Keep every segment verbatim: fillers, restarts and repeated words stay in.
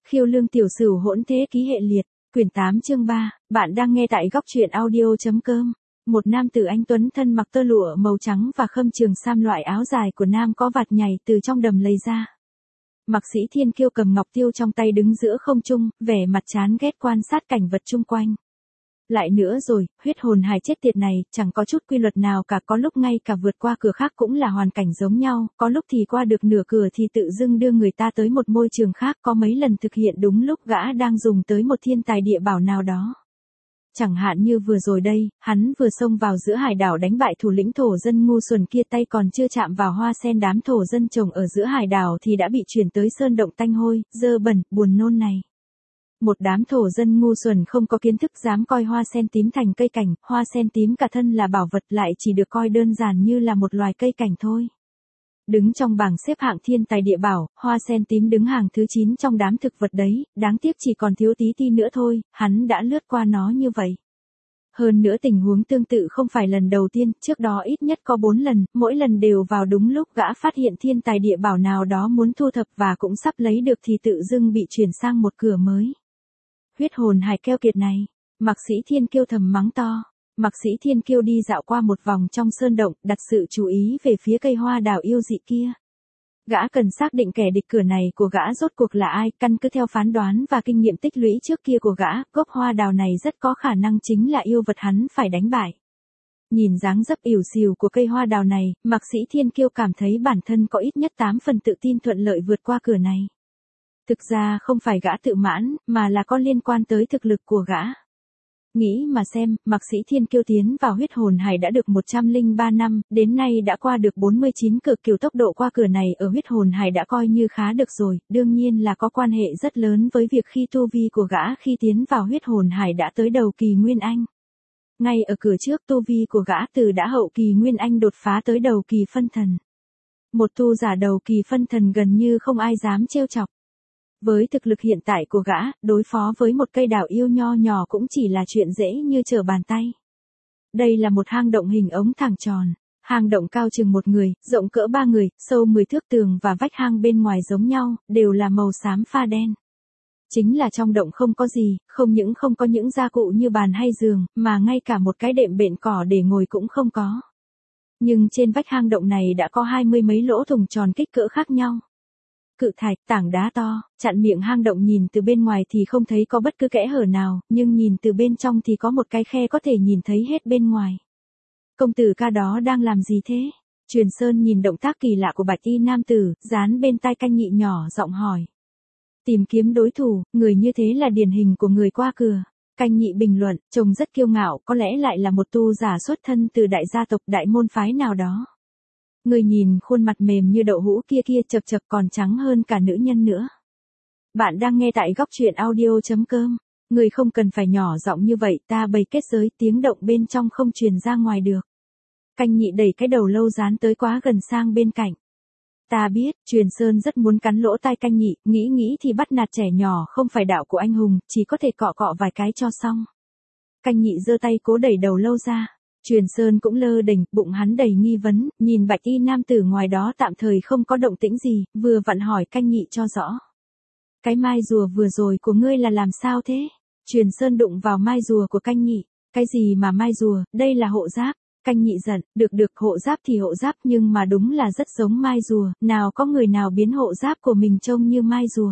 Khiêu lương tiểu sửu hỗn thế ký hệ liệt, quyển tám chương ba, bạn đang nghe tại góc truyện audio.com. Một nam tử anh tuấn thân mặc tơ lụa màu trắng và khâm trường sam loại áo dài của nam có vạt nhảy từ trong đầm lầy ra. Mạc Sĩ Thiên Kiêu cầm ngọc tiêu trong tay đứng giữa không trung, vẻ mặt chán ghét quan sát cảnh vật chung quanh. Lại nữa rồi, huyết hồn hài chết tiệt này, chẳng có chút quy luật nào cả, có lúc ngay cả vượt qua cửa khác cũng là hoàn cảnh giống nhau, có lúc thì qua được nửa cửa thì tự dưng đưa người ta tới một môi trường khác, có mấy lần thực hiện đúng lúc gã đang dùng tới một thiên tài địa bảo nào đó. Chẳng hạn như vừa rồi đây, hắn vừa xông vào giữa hải đảo đánh bại thủ lĩnh thổ dân ngu xuẩn kia, tay còn chưa chạm vào hoa sen đám thổ dân trồng ở giữa hải đảo thì đã bị chuyển tới sơn động tanh hôi, dơ bẩn, buồn nôn này. Một đám thổ dân ngu xuẩn không có kiến thức dám coi hoa sen tím thành cây cảnh, hoa sen tím cả thân là bảo vật lại chỉ được coi đơn giản như là một loài cây cảnh thôi. Đứng trong bảng xếp hạng thiên tài địa bảo, hoa sen tím đứng hàng thứ chín trong đám thực vật đấy, đáng tiếc chỉ còn thiếu tí ti nữa thôi, hắn đã lướt qua nó như vậy. Hơn nữa tình huống tương tự không phải lần đầu tiên, trước đó ít nhất có bốn lần, mỗi lần đều vào đúng lúc gã phát hiện thiên tài địa bảo nào đó muốn thu thập và cũng sắp lấy được thì tự dưng bị chuyển sang một cửa mới. Huyết hồn hài keo kiệt này, Mạc Sĩ Thiên Kiêu thầm mắng to. Mạc Sĩ Thiên Kiêu đi dạo qua một vòng trong sơn động, đặt sự chú ý về phía cây hoa đào yêu dị kia. Gã cần xác định kẻ địch cửa này của gã rốt cuộc là ai, căn cứ theo phán đoán và kinh nghiệm tích lũy trước kia của gã, gốc hoa đào này rất có khả năng chính là yêu vật hắn phải đánh bại. Nhìn dáng dấp ỉu xìu của cây hoa đào này, Mạc Sĩ Thiên Kiêu cảm thấy bản thân có ít nhất tám phần tự tin thuận lợi vượt qua cửa này. Thực ra không phải gã tự mãn, mà là có liên quan tới thực lực của gã. Nghĩ mà xem, Mạc Sĩ Thiên Kiêu tiến vào huyết hồn hải đã được một trăm lẻ ba năm, đến nay đã qua được bốn mươi chín cửa, kiểu tốc độ qua cửa này ở huyết hồn hải đã coi như khá được rồi, đương nhiên là có quan hệ rất lớn với việc khi tu vi của gã khi tiến vào huyết hồn hải đã tới đầu kỳ Nguyên Anh. Ngay ở cửa trước tu vi của gã từ đã hậu kỳ Nguyên Anh đột phá tới đầu kỳ phân thần. Một tu giả đầu kỳ phân thần gần như không ai dám trêu chọc. Với thực lực hiện tại của gã, đối phó với một cây đào yêu nho nhỏ cũng chỉ là chuyện dễ như trở bàn tay. Đây là một hang động hình ống thẳng tròn. Hang động cao chừng một người, rộng cỡ ba người, sâu mười thước, tường và vách hang bên ngoài giống nhau, đều là màu xám pha đen. Chính là trong động không có gì, không những không có những gia cụ như bàn hay giường, mà ngay cả một cái đệm bện cỏ để ngồi cũng không có. Nhưng trên vách hang động này đã có hai mươi mấy lỗ thủng tròn kích cỡ khác nhau. Cự thạch, tảng đá to, chặn miệng hang động, nhìn từ bên ngoài thì không thấy có bất cứ kẽ hở nào, nhưng nhìn từ bên trong thì có một cái khe có thể nhìn thấy hết bên ngoài. Công tử ca đó đang làm gì thế? Truyền Sơn nhìn động tác kỳ lạ của bạch y nam tử, dán bên tai Canh Nhị nhỏ giọng hỏi. Tìm kiếm đối thủ, người như thế là điển hình của người qua cửa. Canh Nhị bình luận, trông rất kiêu ngạo, có lẽ lại là một tu giả xuất thân từ đại gia tộc đại môn phái nào đó. Người nhìn khuôn mặt mềm như đậu hũ kia kia chập chập còn trắng hơn cả nữ nhân nữa. Bạn đang nghe tại góc truyện audio.com. Người không cần phải nhỏ giọng như vậy, ta bày kết giới, tiếng động bên trong không truyền ra ngoài được. Canh Nhị đẩy cái đầu lâu dán tới quá gần sang bên cạnh. Ta biết, Truyền Sơn rất muốn cắn lỗ tai Canh Nhị, nghĩ nghĩ thì bắt nạt trẻ nhỏ không phải đạo của anh hùng, chỉ có thể cọ cọ vài cái cho xong. Canh Nhị giơ tay cố đẩy đầu lâu ra. Truyền Sơn cũng lơ đỉnh, bụng hắn đầy nghi vấn, nhìn bạch y nam tử ngoài đó tạm thời không có động tĩnh gì, vừa vặn hỏi Canh Nhị cho rõ. Cái mai rùa vừa rồi của ngươi là làm sao thế? Truyền Sơn đụng vào mai rùa của Canh Nhị. Cái gì mà mai rùa, đây là hộ giáp. Canh Nhị giận, được được, hộ giáp thì hộ giáp, nhưng mà đúng là rất giống mai rùa, nào có người nào biến hộ giáp của mình trông như mai rùa.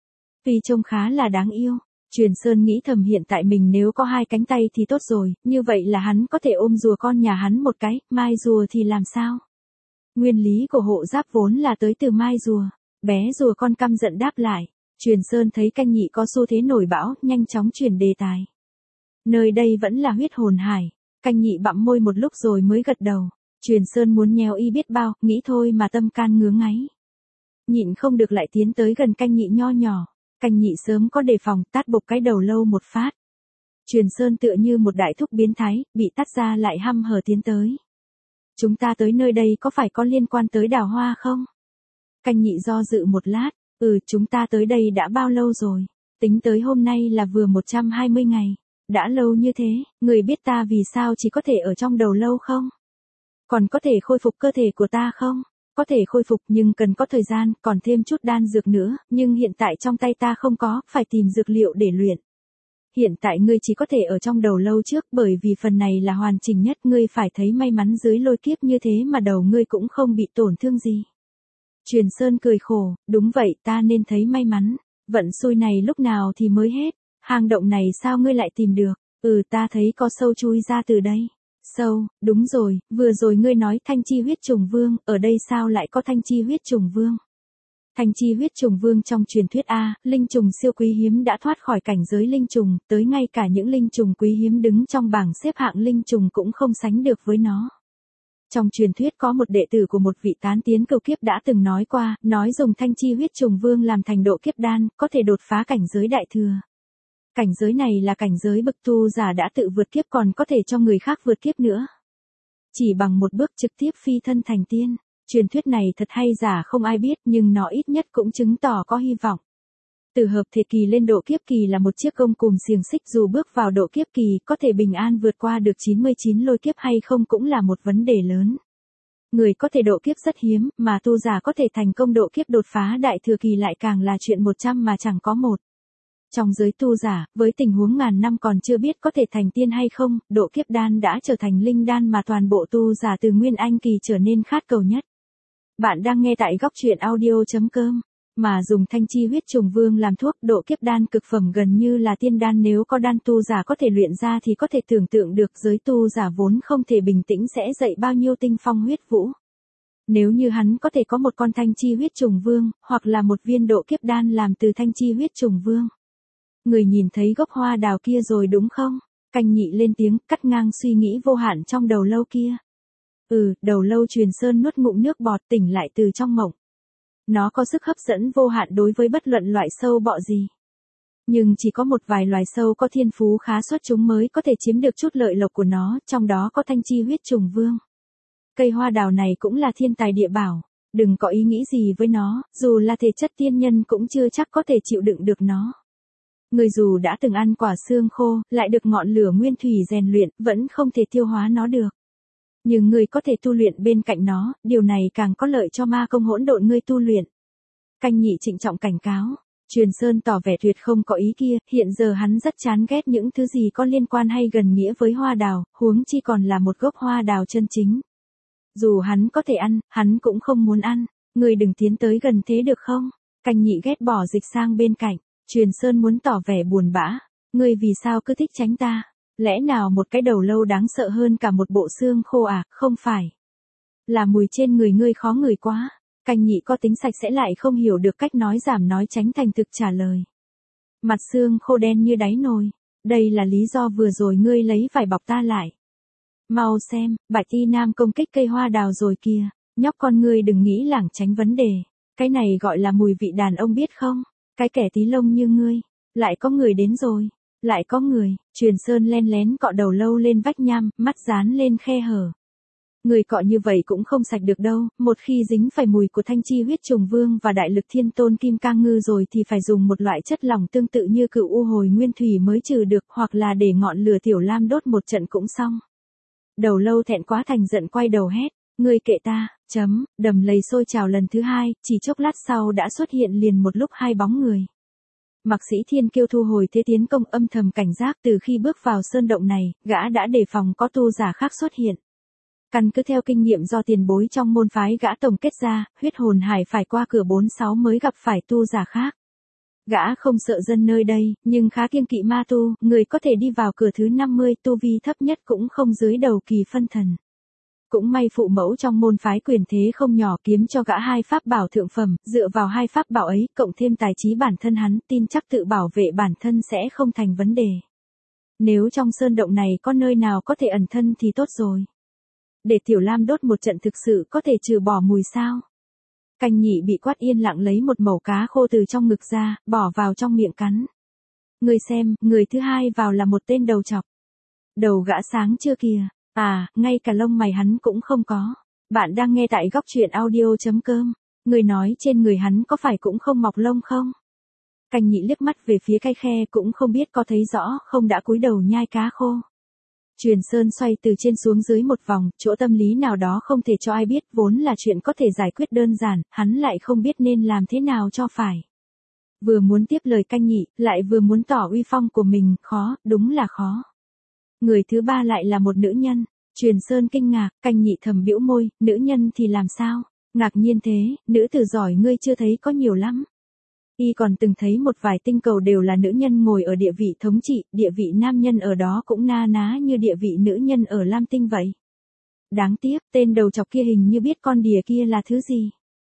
Vì trông khá là đáng yêu. Truyền Sơn nghĩ thầm, hiện tại mình nếu có hai cánh tay thì tốt rồi, như vậy là hắn có thể ôm rùa con nhà hắn một cái, mai rùa thì làm sao? Nguyên lý của hộ giáp vốn là tới từ mai rùa. Bé rùa con căm giận đáp lại. Truyền Sơn thấy Canh Nhị có xu thế nổi bão, nhanh chóng chuyển đề tài. Nơi đây vẫn là huyết hồn hải. Canh Nhị bặm môi một lúc rồi mới gật đầu. Truyền Sơn muốn nhéo y biết bao, nghĩ thôi mà tâm can ngứa ngáy. Nhịn không được lại tiến tới gần Canh Nhị nho nhỏ. Canh Nhị sớm có đề phòng, tát bục cái đầu lâu một phát. Truyền Sơn tựa như một đại thúc biến thái, bị tát ra lại hăm hở tiến tới. Chúng ta tới nơi đây có phải có liên quan tới đào hoa không? Canh Nhị do dự một lát, ừ, chúng ta tới đây đã bao lâu rồi? Tính tới hôm nay là vừa một trăm hai mươi ngày. Đã lâu như thế, người biết ta vì sao chỉ có thể ở trong đầu lâu không? Còn có thể khôi phục cơ thể của ta không? có thể khôi phục nhưng cần có thời gian, còn thêm chút đan dược nữa, nhưng hiện tại trong tay ta không có, phải tìm dược liệu để luyện. Hiện tại ngươi chỉ có thể ở trong đầu lâu trước, bởi vì phần này là hoàn chỉnh nhất, ngươi phải thấy may mắn dưới lôi kiếp như thế mà đầu ngươi cũng không bị tổn thương gì. Truyền Sơn cười khổ, đúng vậy, ta nên thấy may mắn, vận xui này lúc nào thì mới hết, hang động này sao ngươi lại tìm được, ừ ta thấy có sâu chui ra từ đây. Sâu, đúng rồi, vừa rồi ngươi nói thanh chi huyết trùng vương, ở đây sao lại có thanh chi huyết trùng vương? Thanh chi huyết trùng vương trong truyền thuyết A, linh trùng siêu quý hiếm đã thoát khỏi cảnh giới linh trùng, tới ngay cả những linh trùng quý hiếm đứng trong bảng xếp hạng linh trùng cũng không sánh được với nó. Trong truyền thuyết có một đệ tử của một vị tán tiến cửu kiếp đã từng nói qua, nói dùng thanh chi huyết trùng vương làm thành độ kiếp đan, có thể đột phá cảnh giới đại thừa. Cảnh giới này là cảnh giới bậc tu giả đã tự vượt kiếp còn có thể cho người khác vượt kiếp nữa. Chỉ bằng một bước trực tiếp phi thân thành tiên. Truyền thuyết này thật hay giả không ai biết nhưng nó ít nhất cũng chứng tỏ có hy vọng. Từ hợp thể kỳ lên độ kiếp kỳ là một chiếc công cùm xiềng xích, dù bước vào độ kiếp kỳ có thể bình an vượt qua được chín mươi chín lôi kiếp hay không cũng là một vấn đề lớn. Người có thể độ kiếp rất hiếm, mà tu giả có thể thành công độ kiếp đột phá đại thừa kỳ lại càng là chuyện một trăm mà chẳng có một. Trong giới tu giả, với tình huống ngàn năm còn chưa biết có thể thành tiên hay không, độ kiếp đan đã trở thành linh đan mà toàn bộ tu giả từ Nguyên Anh kỳ trở nên khát cầu nhất. Bạn đang nghe tại góc truyện audio chấm com, mà dùng thanh chi huyết trùng vương làm thuốc, độ kiếp đan cực phẩm gần như là tiên đan, nếu có đan tu giả có thể luyện ra thì có thể tưởng tượng được giới tu giả vốn không thể bình tĩnh sẽ dậy bao nhiêu tinh phong huyết vũ. Nếu như hắn có thể có một con thanh chi huyết trùng vương, hoặc là một viên độ kiếp đan làm từ thanh chi huyết trùng vương. Người nhìn thấy gốc hoa đào kia rồi đúng không? Canh Nhị lên tiếng, cắt ngang suy nghĩ vô hạn trong đầu lâu kia. Ừ, đầu lâu Truyền Sơn nuốt ngụm nước bọt, tỉnh lại từ trong mộng. Nó có sức hấp dẫn vô hạn đối với bất luận loại sâu bọ gì. Nhưng chỉ có một vài loài sâu có thiên phú khá xuất chúng mới có thể chiếm được chút lợi lộc của nó, trong đó có thanh chi huyết trùng vương. Cây hoa đào này cũng là thiên tài địa bảo, đừng có ý nghĩ gì với nó, dù là thể chất tiên nhân cũng chưa chắc có thể chịu đựng được nó. Người dù đã từng ăn quả xương khô, lại được ngọn lửa nguyên thủy rèn luyện, vẫn không thể tiêu hóa nó được. Nhưng người có thể tu luyện bên cạnh nó, điều này càng có lợi cho ma công hỗn độn ngươi tu luyện. Canh Nhị trịnh trọng cảnh cáo. Truyền Sơn tỏ vẻ tuyệt không có ý kia, hiện giờ hắn rất chán ghét những thứ gì có liên quan hay gần nghĩa với hoa đào, huống chi còn là một gốc hoa đào chân chính. Dù hắn có thể ăn, hắn cũng không muốn ăn, người đừng tiến tới gần thế được không? Canh Nhị ghét bỏ dịch sang bên cạnh. Truyền Sơn muốn tỏ vẻ buồn bã, ngươi vì sao cứ thích tránh ta? Lẽ nào một cái đầu lâu đáng sợ hơn cả một bộ xương khô à? Không phải. Là mùi trên người ngươi khó ngửi quá. Canh Nhị có tính sạch sẽ lại không hiểu được cách nói giảm nói tránh thành thực trả lời. Mặt xương khô đen như đáy nồi. Đây là lý do vừa rồi ngươi lấy vải bọc ta lại. Mau xem, Bạch Y Nam công kích cây hoa đào rồi kìa. Nhóc con ngươi đừng nghĩ lảng tránh vấn đề. Cái này gọi là mùi vị đàn ông biết không? Cái kẻ tí lông như ngươi. Lại có người đến rồi. Lại có người. Truyền Sơn len lén cọ đầu lâu lên vách nham, mắt dán lên khe hở. Người cọ như vậy cũng không sạch được đâu, một khi dính phải mùi của thanh chi huyết trùng vương và đại lực thiên tôn kim cang ngư rồi thì phải dùng một loại chất lỏng tương tự như cựu u hồi nguyên thủy mới trừ được, hoặc là để ngọn lửa tiểu lam đốt một trận cũng xong. Đầu lâu thẹn quá thành giận quay đầu hét, ngươi kệ ta, chấm, đầm lầy sôi trào lần thứ hai, chỉ chốc lát sau đã xuất hiện liền một lúc hai bóng người. Mạc Sĩ Thiên Kiêu thu hồi thế tiến công, âm thầm cảnh giác, từ khi bước vào sơn động này, gã đã đề phòng có tu giả khác xuất hiện. Căn cứ theo kinh nghiệm do tiền bối trong môn phái gã tổng kết ra, huyết hồn hải phải qua cửa bốn sáu mới gặp phải tu giả khác. Gã không sợ dân nơi đây, nhưng khá kiêng kỵ ma tu, người có thể đi vào cửa thứ năm mươi, tu vi thấp nhất cũng không dưới đầu kỳ phân thần. Cũng may phụ mẫu trong môn phái quyền thế không nhỏ kiếm cho gã hai pháp bảo thượng phẩm, dựa vào hai pháp bảo ấy, cộng thêm tài trí bản thân hắn, tin chắc tự bảo vệ bản thân sẽ không thành vấn đề. Nếu trong sơn động này có nơi nào có thể ẩn thân thì tốt rồi. Để tiểu lam đốt một trận thực sự có thể trừ bỏ mùi sao? Canh Nhị bị quát yên lặng lấy một mẩu cá khô từ trong ngực ra, bỏ vào trong miệng cắn. Người xem, người thứ hai vào là một tên đầu chọc. Đầu gã sáng chưa kìa, à, ngay cả lông mày hắn cũng không có. Bạn đang nghe tại góc truyện audio chấm com. Người nói trên người hắn có phải cũng không mọc lông không? Canh Nhị liếc mắt về phía cái khe cũng không biết có thấy rõ không đã cúi đầu nhai cá khô. Truyền Sơn xoay từ trên xuống dưới một vòng, chỗ tâm lý nào đó không thể cho ai biết, vốn là chuyện có thể giải quyết đơn giản, hắn lại không biết nên làm thế nào cho phải. Vừa muốn tiếp lời Canh Nhị, lại vừa muốn tỏ uy phong của mình, khó, đúng là khó. Người thứ ba lại là một nữ nhân. Truyền Sơn kinh ngạc, Canh Nhị thầm bĩu môi, nữ nhân thì làm sao? Ngạc nhiên thế, nữ tử giỏi ngươi chưa thấy có nhiều lắm. Y còn từng thấy một vài tinh cầu đều là nữ nhân ngồi ở địa vị thống trị, địa vị nam nhân ở đó cũng na ná như địa vị nữ nhân ở Lam Tinh vậy. Đáng tiếc, tên đầu chọc kia hình như biết con đỉa kia là thứ gì.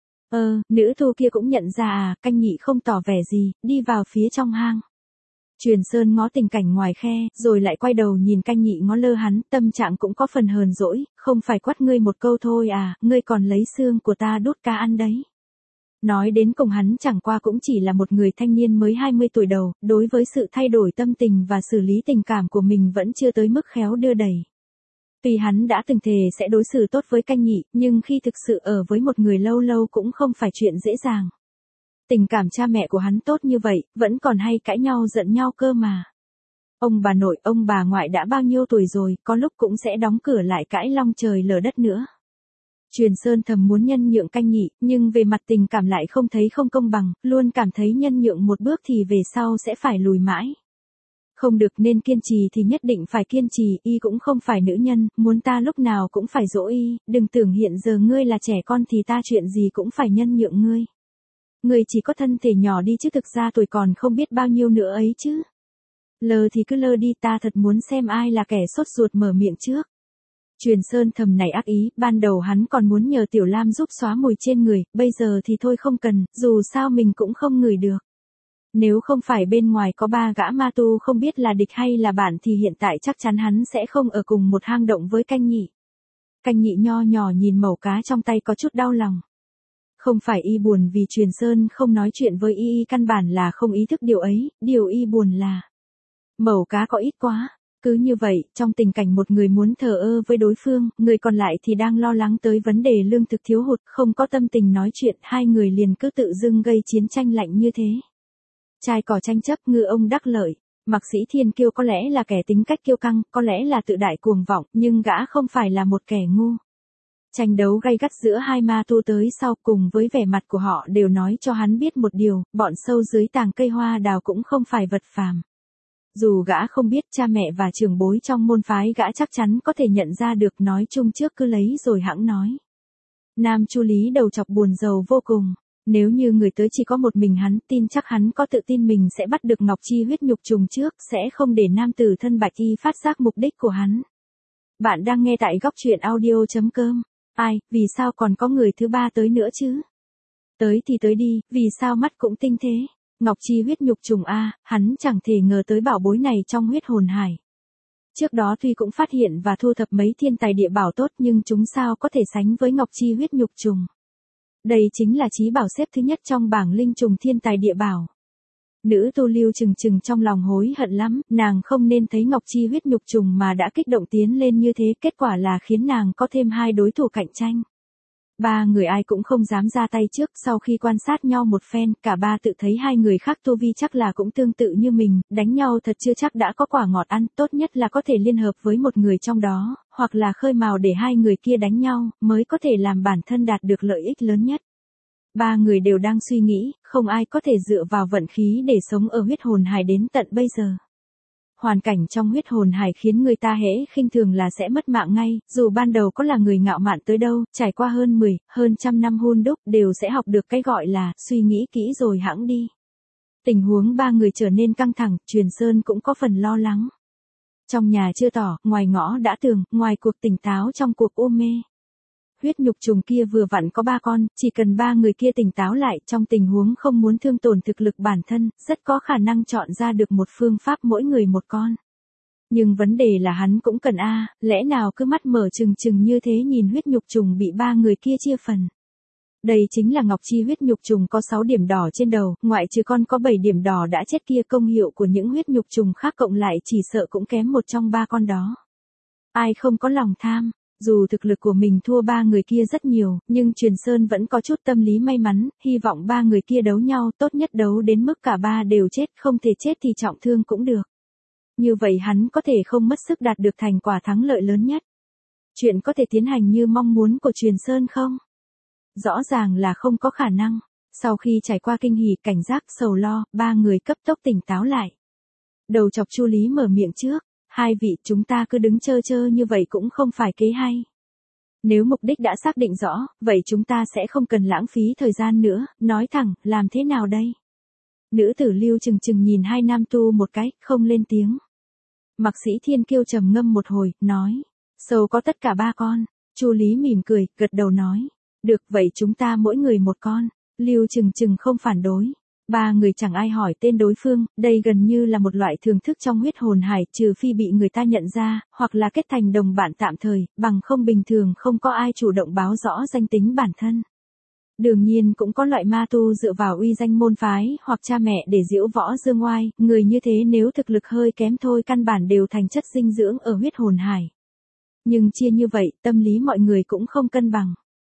Ờ, nữ thu kia cũng nhận ra à, Canh Nhị không tỏ vẻ gì, đi vào phía trong hang. Truyền Sơn ngó tình cảnh ngoài khe, rồi lại quay đầu nhìn Canh Nhị ngó lơ hắn, tâm trạng cũng có phần hờn dỗi, không phải quát ngươi một câu thôi à, ngươi còn lấy xương của ta đút cá ăn đấy. Nói đến cùng hắn chẳng qua cũng chỉ là một người thanh niên mới hai mươi tuổi đầu, đối với sự thay đổi tâm tình và xử lý tình cảm của mình vẫn chưa tới mức khéo đưa đẩy. Tuy hắn đã từng thề sẽ đối xử tốt với Canh Nhị, nhưng khi thực sự ở với một người lâu lâu cũng không phải chuyện dễ dàng. Tình cảm cha mẹ của hắn tốt như vậy, vẫn còn hay cãi nhau giận nhau cơ mà. Ông bà nội, ông bà ngoại đã bao nhiêu tuổi rồi, có lúc cũng sẽ đóng cửa lại cãi long trời lở đất nữa. Truyền Sơn thầm muốn nhân nhượng Canh Nhị, nhưng về mặt tình cảm lại không thấy không công bằng, luôn cảm thấy nhân nhượng một bước thì về sau sẽ phải lùi mãi. Không được nên kiên trì thì nhất định phải kiên trì, y cũng không phải nữ nhân, muốn ta lúc nào cũng phải dỗ y, đừng tưởng hiện giờ ngươi là trẻ con thì ta chuyện gì cũng phải nhân nhượng ngươi. Ngươi chỉ có thân thể nhỏ đi chứ thực ra tuổi còn không biết bao nhiêu nữa ấy chứ. Lờ thì cứ lơ đi, ta thật muốn xem ai là kẻ sốt ruột mở miệng trước. Truyền Sơn thầm nảy ác ý, ban đầu hắn còn muốn nhờ Tiểu Lam giúp xóa mùi trên người, bây giờ thì thôi không cần, dù sao mình cũng không ngửi được. Nếu không phải bên ngoài có ba gã ma tu không biết là địch hay là bạn thì hiện tại chắc chắn hắn sẽ không ở cùng một hang động với Canh Nhị. Canh Nhị nho nhỏ nhìn mẩu cá trong tay có chút đau lòng. Không phải y buồn vì Truyền Sơn không nói chuyện với y, y căn bản là không ý thức điều ấy, điều y buồn là mẩu cá có ít quá. Cứ như vậy, trong tình cảnh một người muốn thờ ơ với đối phương, người còn lại thì đang lo lắng tới vấn đề lương thực thiếu hụt, không có tâm tình nói chuyện, hai người liền cứ tự dưng gây chiến tranh lạnh như thế. Trai cỏ tranh chấp, ngư ông đắc lợi. Mạc Sĩ Thiên Kiêu có lẽ là kẻ tính cách kiêu căng, có lẽ là tự đại cuồng vọng, nhưng gã không phải là một kẻ ngu. Tranh đấu gay gắt giữa hai ma tu tới sau, cùng với vẻ mặt của họ đều nói cho hắn biết một điều, bọn sâu dưới tàng cây hoa đào cũng không phải vật phàm. Dù gã không biết, cha mẹ và trưởng bối trong môn phái gã chắc chắn có thể nhận ra được, nói chung trước cứ lấy rồi hẵng nói. Nam Chu Lý đầu chọc buồn rầu vô cùng. Nếu như người tới chỉ có một mình hắn, tin chắc hắn có tự tin mình sẽ bắt được Ngọc Chi huyết nhục trùng trước, sẽ không để nam tử thân bạch y phát giác mục đích của hắn. Bạn đang nghe tại góc truyện audio chấm com. Ai, vì sao còn có người thứ ba tới nữa chứ? Tới thì tới đi, vì sao mắt cũng tinh thế? Ngọc Chi huyết nhục trùng a, hắn chẳng thể ngờ tới bảo bối này trong huyết hồn hải. Trước đó tuy cũng phát hiện và thu thập mấy thiên tài địa bảo tốt, nhưng chúng sao có thể sánh với Ngọc Chi huyết nhục trùng. Đây chính là chí bảo xếp thứ nhất trong bảng linh trùng thiên tài địa bảo. Nữ tu Lưu chừng chừng trong lòng hối hận lắm, nàng không nên thấy Ngọc Chi huyết nhục trùng mà đã kích động tiến lên như thế, kết quả là khiến nàng có thêm hai đối thủ cạnh tranh. Ba người ai cũng không dám ra tay trước, sau khi quan sát nhau một phen, cả ba tự thấy hai người khác tu vi chắc là cũng tương tự như mình, đánh nhau thật chưa chắc đã có quả ngọt ăn, tốt nhất là có thể liên hợp với một người trong đó, hoặc là khơi mào để hai người kia đánh nhau, mới có thể làm bản thân đạt được lợi ích lớn nhất. Ba người đều đang suy nghĩ, không ai có thể dựa vào vận khí để sống ở huyết hồn hải đến tận bây giờ. Hoàn cảnh trong huyết hồn hải khiến người ta hễ khinh thường là sẽ mất mạng ngay, dù ban đầu có là người ngạo mạn tới đâu, trải qua hơn mười, hơn trăm năm hun đúc, đều sẽ học được cái gọi là, suy nghĩ kỹ rồi hẵng đi. Tình huống ba người trở nên căng thẳng, Truyền Sơn cũng có phần lo lắng. Trong nhà chưa tỏ, ngoài ngõ đã tường, ngoài cuộc tỉnh táo trong cuộc u mê. Huyết nhục trùng kia vừa vặn có ba con, chỉ cần ba người kia tỉnh táo lại, trong tình huống không muốn thương tổn thực lực bản thân, rất có khả năng chọn ra được một phương pháp mỗi người một con. Nhưng vấn đề là hắn cũng cần a, lẽ nào cứ mắt mở trừng trừng như thế nhìn huyết nhục trùng bị ba người kia chia phần. Đây chính là Ngọc Chi huyết nhục trùng có sáu điểm đỏ trên đầu, ngoại trừ con có bảy điểm đỏ đã chết kia, công hiệu của những huyết nhục trùng khác cộng lại chỉ sợ cũng kém một trong ba con đó. Ai không có lòng tham. Dù thực lực của mình thua ba người kia rất nhiều, nhưng Truyền Sơn vẫn có chút tâm lý may mắn, hy vọng ba người kia đấu nhau, tốt nhất đấu đến mức cả ba đều chết, không thể chết thì trọng thương cũng được. Như vậy hắn có thể không mất sức đạt được thành quả thắng lợi lớn nhất. Chuyện có thể tiến hành như mong muốn của Truyền Sơn không? Rõ ràng là không có khả năng. Sau khi trải qua kinh hỉ, cảnh giác, sầu lo, ba người cấp tốc tỉnh táo lại. Đầu chọc Chu Lý mở miệng trước, hai vị chúng ta cứ đứng chơ chơ như vậy cũng không phải kế hay. Nếu mục đích đã xác định rõ, vậy chúng ta sẽ không cần lãng phí thời gian nữa, nói thẳng, làm thế nào đây? Nữ tử Lưu chừng chừng nhìn hai nam tu một cái, không lên tiếng. Mạc Sĩ Thiên Kiêu trầm ngâm một hồi, nói, sâu có tất cả ba con. Chu Lý mỉm cười, gật đầu nói, được vậy chúng ta mỗi người một con. Lưu chừng chừng không phản đối. Ba người chẳng ai hỏi tên đối phương, đây gần như là một loại thưởng thức trong huyết hồn hải, trừ phi bị người ta nhận ra, hoặc là kết thành đồng bạn tạm thời, bằng không bình thường không có ai chủ động báo rõ danh tính bản thân. Đương nhiên cũng có loại ma tu dựa vào uy danh môn phái, hoặc cha mẹ để diễu võ dương oai, người như thế nếu thực lực hơi kém thôi căn bản đều thành chất dinh dưỡng ở huyết hồn hải. Nhưng chia như vậy, tâm lý mọi người cũng không cân bằng.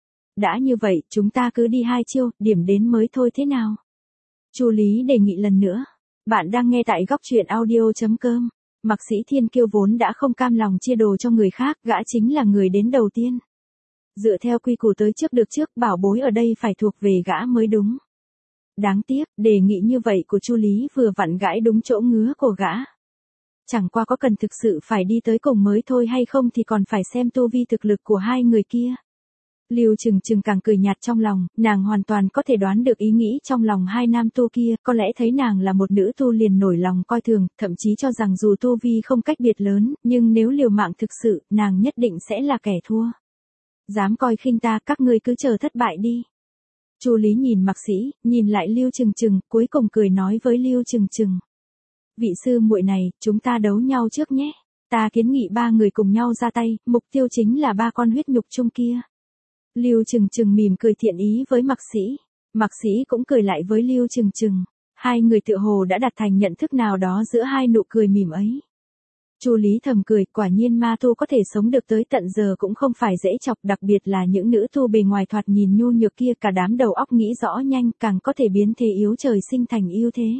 Đã như vậy, chúng ta cứ đi hai chiêu, điểm đến mới thôi thế nào? Chu Lý đề nghị lần nữa. Bạn đang nghe tại góc truyện audio chấm com. Mạc Sĩ Thiên Kiêu vốn đã không cam lòng chia đồ cho người khác, gã chính là người đến đầu tiên. Dựa theo quy củ tới trước được trước, bảo bối ở đây phải thuộc về gã mới đúng. Đáng tiếc, đề nghị như vậy của Chu Lý vừa vặn gãi đúng chỗ ngứa của gã. Chẳng qua có cần thực sự phải đi tới cùng mới thôi hay không thì còn phải xem tu vi thực lực của hai người kia. Lưu Trừng Trừng càng cười nhạt trong lòng, nàng hoàn toàn có thể đoán được ý nghĩ trong lòng hai nam tu kia, có lẽ thấy nàng là một nữ tu liền nổi lòng coi thường, thậm chí cho rằng dù tu vi không cách biệt lớn, nhưng nếu liều mạng thực sự, nàng nhất định sẽ là kẻ thua. Dám coi khinh ta, các ngươi cứ chờ thất bại đi. Chu Lý nhìn Mạc Sĩ, nhìn lại Lưu Trừng Trừng, cuối cùng cười nói với Lưu Trừng Trừng. Vị sư muội này, chúng ta đấu nhau trước nhé. Ta kiến nghị ba người cùng nhau ra tay, mục tiêu chính là ba con huyết nhục chung kia. Lưu Trừng Trừng mỉm cười thiện ý với Mạc Sĩ. Mạc Sĩ cũng cười lại với Lưu Trừng Trừng. Hai người tựa hồ đã đạt thành nhận thức nào đó giữa hai nụ cười mỉm ấy. Chu Lý thầm cười, quả nhiên ma tu có thể sống được tới tận giờ cũng không phải dễ chọc, đặc biệt là những nữ tu bề ngoài thoạt nhìn nhu nhược kia, cả đám đầu óc nghĩ rõ nhanh, càng có thể biến thế yếu trời sinh thành ưu thế.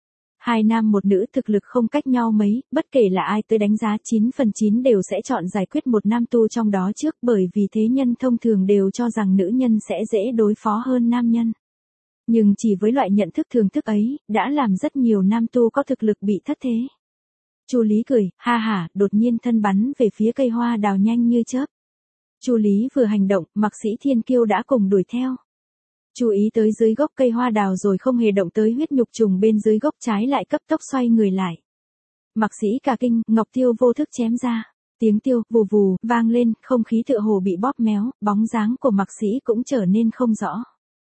Hai nam một nữ thực lực không cách nhau mấy, bất kể là ai tới đánh giá chín phần chín đều sẽ chọn giải quyết một nam tu trong đó trước, bởi vì thế nhân thông thường đều cho rằng nữ nhân sẽ dễ đối phó hơn nam nhân. Nhưng chỉ với loại nhận thức thường thức ấy, đã làm rất nhiều nam tu có thực lực bị thất thế. Chu Lý cười, ha ha, đột nhiên thân bắn về phía cây hoa đào nhanh như chớp. Chu Lý vừa hành động, Mạc Sĩ Thiên Kiêu đã cùng đuổi theo. Chú ý tới dưới gốc cây hoa đào rồi không hề động tới huyết nhục trùng bên dưới gốc, trái lại cấp tốc xoay người lại. Mạc Sĩ cả kinh, ngọc tiêu vô thức chém ra. Tiếng tiêu, vù vù, vang lên, không khí tựa hồ bị bóp méo, bóng dáng của Mạc Sĩ cũng trở nên không rõ.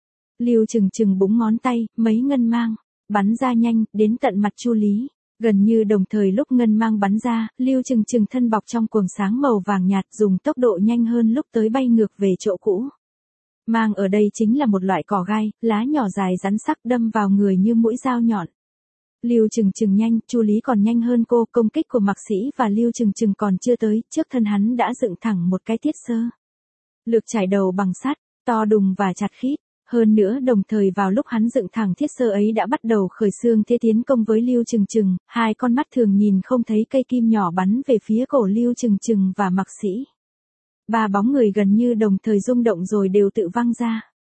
Lưu Trừng Trừng búng ngón tay, mấy ngân mang, bắn ra nhanh, đến tận mặt Chu Lý. Gần như đồng thời lúc ngân mang bắn ra, Lưu Trừng Trừng thân bọc trong quầng sáng màu vàng nhạt dùng tốc độ nhanh hơn lúc tới bay ngược về chỗ cũ. Mang ở đây chính là một loại cỏ gai, lá nhỏ dài rắn sắc đâm vào người như mũi dao nhọn. Lưu Trừng Trừng nhanh, Chu Lý còn nhanh hơn cô, công kích của Mạc Sĩ và Lưu Trừng Trừng còn chưa tới, trước thân hắn đã dựng thẳng một cái thiết sơ. Lược trải đầu bằng sắt, to đùng và chặt khít. Hơn nữa đồng thời vào lúc hắn dựng thẳng thiết sơ ấy đã bắt đầu khởi xương thế tiến công với Lưu Trừng Trừng, hai con mắt thường nhìn không thấy cây kim nhỏ bắn về phía cổ Lưu Trừng Trừng và Mạc Sĩ. Ba bóng người gần như đồng thời rung động rồi đều tự văng ra.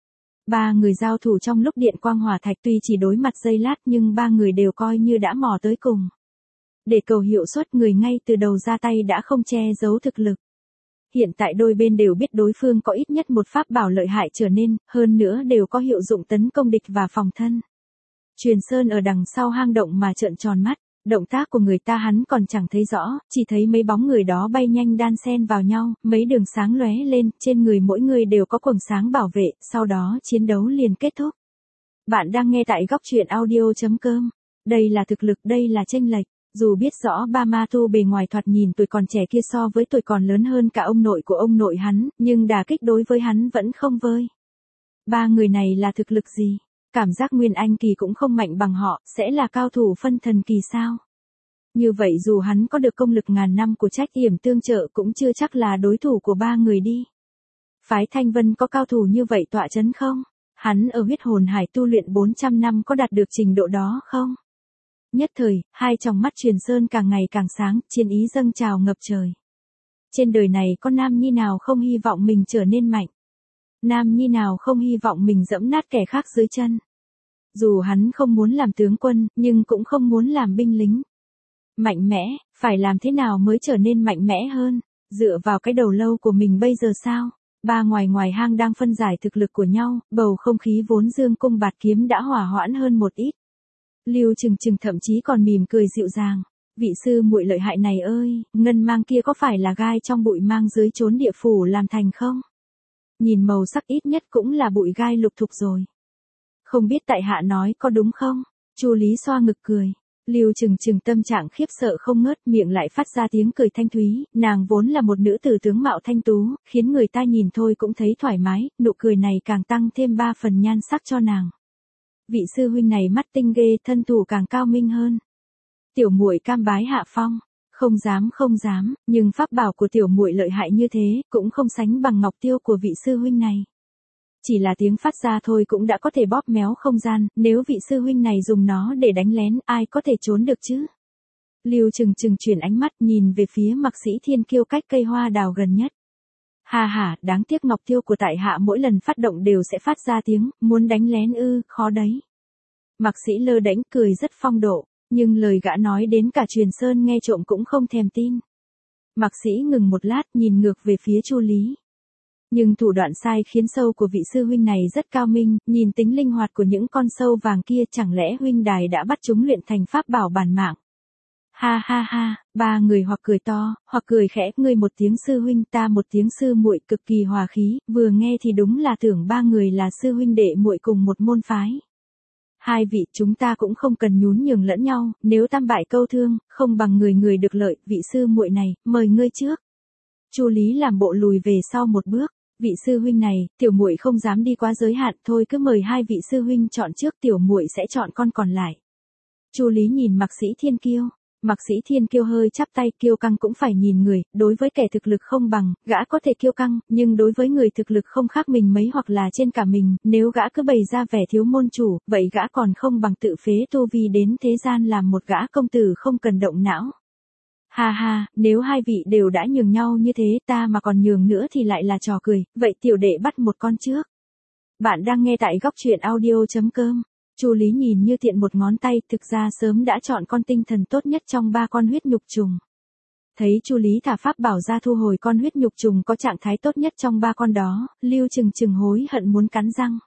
Ba người giao thủ trong lúc điện quang hỏa thạch, tuy chỉ đối mặt giây lát nhưng ba người đều coi như đã mò tới cùng. Để cầu hiệu suất, người ngay từ đầu ra tay đã không che giấu thực lực. Hiện tại đôi bên đều biết đối phương có ít nhất một pháp bảo lợi hại trở nên, hơn nữa đều có hiệu dụng tấn công địch và phòng thân. Truyền Sơn ở đằng sau hang động mà trợn tròn mắt, động tác của người ta hắn còn chẳng thấy rõ, chỉ thấy mấy bóng người đó bay nhanh đan xen vào nhau, mấy đường sáng lóe lên, trên người mỗi người đều có quầng sáng bảo vệ, sau đó chiến đấu liền kết thúc. Bạn đang nghe tại góc truyện audio chấm com. Đây là thực lực, đây là chênh lệch. Dù biết rõ ba ma tu bề ngoài thoạt nhìn tuổi còn trẻ kia so với tuổi còn lớn hơn cả ông nội của ông nội hắn, nhưng đả kích đối với hắn vẫn không vơi. Ba người này là thực lực gì? Cảm giác Nguyên Anh kỳ cũng không mạnh bằng họ, sẽ là cao thủ phân thần kỳ sao? Như vậy dù hắn có được công lực ngàn năm của Trách Yểm tương trợ cũng chưa chắc là đối thủ của ba người đi. Phái Thanh Vân có cao thủ như vậy tọa chấn không? Hắn ở huyết hồn hải tu luyện bốn trăm năm có đạt được trình độ đó không? Nhất thời, hai tròng mắt Truyền Sơn càng ngày càng sáng, chiến ý dâng trào ngập trời. Trên đời này có nam nhi nào không hy vọng mình trở nên mạnh? Nam nhi nào không hy vọng mình dẫm nát kẻ khác dưới chân? Dù hắn không muốn làm tướng quân, nhưng cũng không muốn làm binh lính. Mạnh mẽ, phải làm thế nào mới trở nên mạnh mẽ hơn? Dựa vào cái đầu lâu của mình bây giờ sao? Ba ngoài ngoài hang đang phân giải thực lực của nhau, bầu không khí vốn dương cung bạt kiếm đã hỏa hoãn hơn một ít. Lưu Trừng Trừng thậm chí còn mỉm cười dịu dàng. Vị sư muội lợi hại này ơi, ngân mang kia có phải là gai trong bụi mang dưới chốn địa phủ làm thành không? Nhìn màu sắc ít nhất cũng là bụi gai lục thục rồi. Không biết tại hạ nói có đúng không? Chu Lý xoa ngực cười. Lưu Trừng Trừng tâm trạng khiếp sợ không ngớt, miệng lại phát ra tiếng cười thanh thúy, nàng vốn là một nữ tử tướng mạo thanh tú, khiến người ta nhìn thôi cũng thấy thoải mái, nụ cười này càng tăng thêm ba phần nhan sắc cho nàng. Vị sư huynh này mắt tinh ghê, thân thủ càng cao minh hơn. Tiểu muội cam bái hạ phong. Không dám không dám, nhưng pháp bảo của tiểu muội lợi hại như thế, cũng không sánh bằng ngọc tiêu của vị sư huynh này. Chỉ là tiếng phát ra thôi cũng đã có thể bóp méo không gian, nếu vị sư huynh này dùng nó để đánh lén, ai có thể trốn được chứ? Lưu Trừng Trừng chuyển ánh mắt nhìn về phía Mạc Sĩ Thiên Kiêu cách cây hoa đào gần nhất. Hà hà, đáng tiếc ngọc tiêu của tại hạ mỗi lần phát động đều sẽ phát ra tiếng, muốn đánh lén ư, khó đấy. Mạc Sĩ lơ đễnh cười rất phong độ, nhưng lời gã nói đến cả Truyền Sơn nghe trộm cũng không thèm tin. Mạc Sĩ ngừng một lát nhìn ngược về phía Chu Lý. Nhưng thủ đoạn sai khiến sâu của vị sư huynh này rất cao minh, nhìn tính linh hoạt của những con sâu vàng kia, chẳng lẽ huynh đài đã bắt chúng luyện thành pháp bảo bản mạng. Ha ha ha, ba người hoặc cười to, hoặc cười khẽ, ngươi một tiếng sư huynh ta một tiếng sư muội, cực kỳ hòa khí, vừa nghe thì đúng là tưởng ba người là sư huynh đệ muội cùng một môn phái. Hai vị, chúng ta cũng không cần nhún nhường lẫn nhau, nếu tam bại câu thương, không bằng người người được lợi, vị sư muội này, mời ngươi trước. Chu Lý làm bộ lùi về sau một bước. Vị sư huynh này, tiểu muội không dám đi quá giới hạn, thôi cứ mời hai vị sư huynh chọn trước, tiểu muội sẽ chọn con còn lại. Chu Lý nhìn Mạc Sĩ Thiên Kiêu, Mạc Sĩ Thiên Kiêu hơi chắp tay, kiêu căng cũng phải nhìn người, đối với kẻ thực lực không bằng, gã có thể kiêu căng, nhưng đối với người thực lực không khác mình mấy hoặc là trên cả mình, nếu gã cứ bày ra vẻ thiếu môn chủ, vậy gã còn không bằng tự phế tu vi đến thế gian làm một gã công tử không cần động não. Ha ha, nếu hai vị đều đã nhường nhau như thế, ta mà còn nhường nữa thì lại là trò cười, vậy tiểu đệ bắt một con trước. Bạn đang nghe tại góc truyện audio chấm com. Chu Lý nhìn như tiện một ngón tay, thực ra sớm đã chọn con tinh thần tốt nhất trong ba con huyết nhục trùng. Thấy Chu Lý thả pháp bảo ra thu hồi con huyết nhục trùng có trạng thái tốt nhất trong ba con đó, Lưu Trừng Trừng hối hận muốn cắn răng.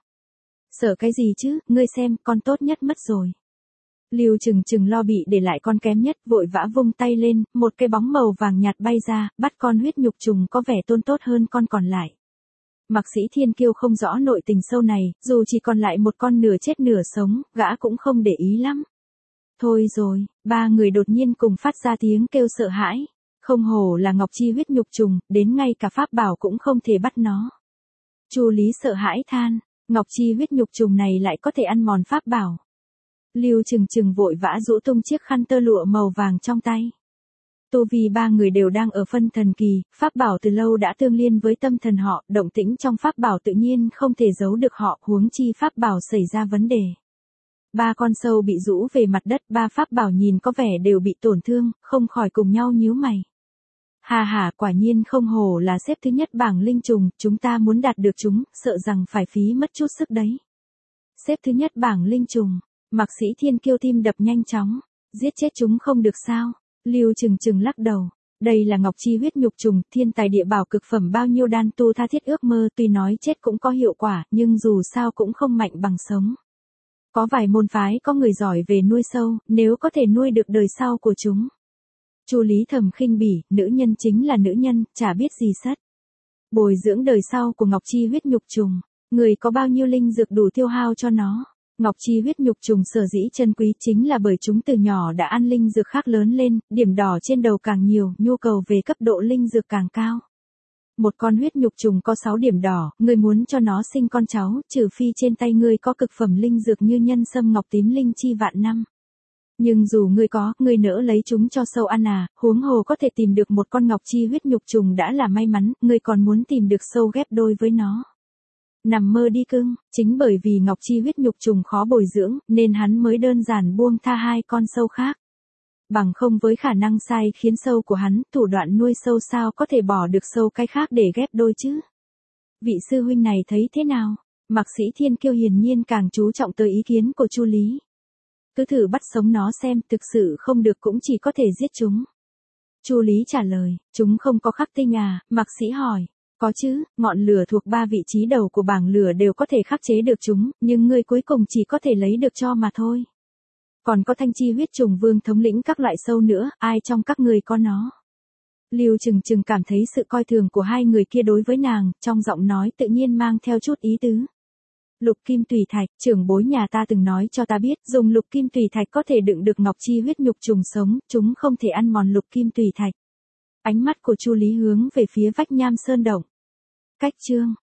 Sợ cái gì chứ, ngươi xem, con tốt nhất mất rồi. Lưu Trừng Trừng lo bị để lại con kém nhất, vội vã vung tay lên, một cái bóng màu vàng nhạt bay ra, bắt con huyết nhục trùng có vẻ tôn tốt hơn con còn lại. Mạc Sĩ Thiên Kiêu không rõ nội tình sâu này, dù chỉ còn lại một con nửa chết nửa sống, gã cũng không để ý lắm. Thôi rồi, ba người đột nhiên cùng phát ra tiếng kêu sợ hãi. Không hổ là Ngọc Chi huyết nhục trùng, đến ngay cả pháp bảo cũng không thể bắt nó. Chu Lý sợ hãi than, Ngọc Chi huyết nhục trùng này lại có thể ăn mòn pháp bảo. Lưu Trừng Trừng vội vã rũ tung chiếc khăn tơ lụa màu vàng trong tay. Tu vi ba người đều đang ở phân thần kỳ, pháp bảo từ lâu đã tương liên với tâm thần họ, động tĩnh trong pháp bảo tự nhiên không thể giấu được họ, huống chi pháp bảo xảy ra vấn đề. Ba con sâu bị rũ về mặt đất, ba pháp bảo nhìn có vẻ đều bị tổn thương, không khỏi cùng nhau nhíu mày. Hà hà, quả nhiên không hổ là xếp thứ nhất bảng linh trùng, chúng ta muốn đạt được chúng, sợ rằng phải phí mất chút sức đấy. Xếp thứ nhất bảng linh trùng, Mạc Sĩ Thiên Kiêu tim đập nhanh chóng, giết chết chúng không được sao? Lưu Trừng Trừng lắc đầu, đây là Ngọc Chi huyết nhục trùng, thiên tài địa bảo cực phẩm, bao nhiêu đan tu tha thiết ước mơ, tuy nói chết cũng có hiệu quả, nhưng dù sao cũng không mạnh bằng sống. Có vài môn phái có người giỏi về nuôi sâu, nếu có thể nuôi được đời sau của chúng. Chu Lý thầm khinh bỉ, nữ nhân chính là nữ nhân, chả biết gì sất. Bồi dưỡng đời sau của Ngọc Chi huyết nhục trùng, người có bao nhiêu linh dược đủ tiêu hao cho nó. Ngọc Chi huyết nhục trùng sở dĩ chân quý chính là bởi chúng từ nhỏ đã ăn linh dược khác lớn lên, điểm đỏ trên đầu càng nhiều, nhu cầu về cấp độ linh dược càng cao. Một con huyết nhục trùng có sáu điểm đỏ, ngươi muốn cho nó sinh con cháu, trừ phi trên tay ngươi có cực phẩm linh dược như nhân sâm ngọc tím linh chi vạn năm. Nhưng dù ngươi có, ngươi nỡ lấy chúng cho sâu ăn à, huống hồ có thể tìm được một con Ngọc Chi huyết nhục trùng đã là may mắn, ngươi còn muốn tìm được sâu ghép đôi với nó. Nằm mơ đi cưng, chính bởi vì Ngọc Chi huyết nhục trùng khó bồi dưỡng, nên hắn mới đơn giản buông tha hai con sâu khác. Bằng không với khả năng sai khiến sâu của hắn, thủ đoạn nuôi sâu sao có thể bỏ được sâu cái khác để ghép đôi chứ. Vị sư huynh này thấy thế nào? Mạc Sĩ Thiên Kiêu hiển nhiên càng chú trọng tới ý kiến của Chu Lý. Cứ thử bắt sống nó xem, thực sự không được cũng chỉ có thể giết chúng. Chu Lý trả lời, chúng không có khắc tinh à? Mạc Sĩ hỏi. Có chứ, ngọn lửa thuộc ba vị trí đầu của bảng lửa đều có thể khắc chế được chúng, nhưng ngươi cuối cùng chỉ có thể lấy được cho mà thôi. Còn có Thanh Chi huyết trùng vương thống lĩnh các loại sâu nữa, ai trong các người có nó? Lưu Trừng Trừng cảm thấy sự coi thường của hai người kia đối với nàng, trong giọng nói tự nhiên mang theo chút ý tứ. Lục kim tùy thạch, trưởng bối nhà ta từng nói cho ta biết, dùng lục kim tùy thạch có thể đựng được Ngọc Chi huyết nhục trùng sống, chúng không thể ăn mòn lục kim tùy thạch. Ánh mắt của Chu Lý hướng về phía vách nham sơn động. Cách chương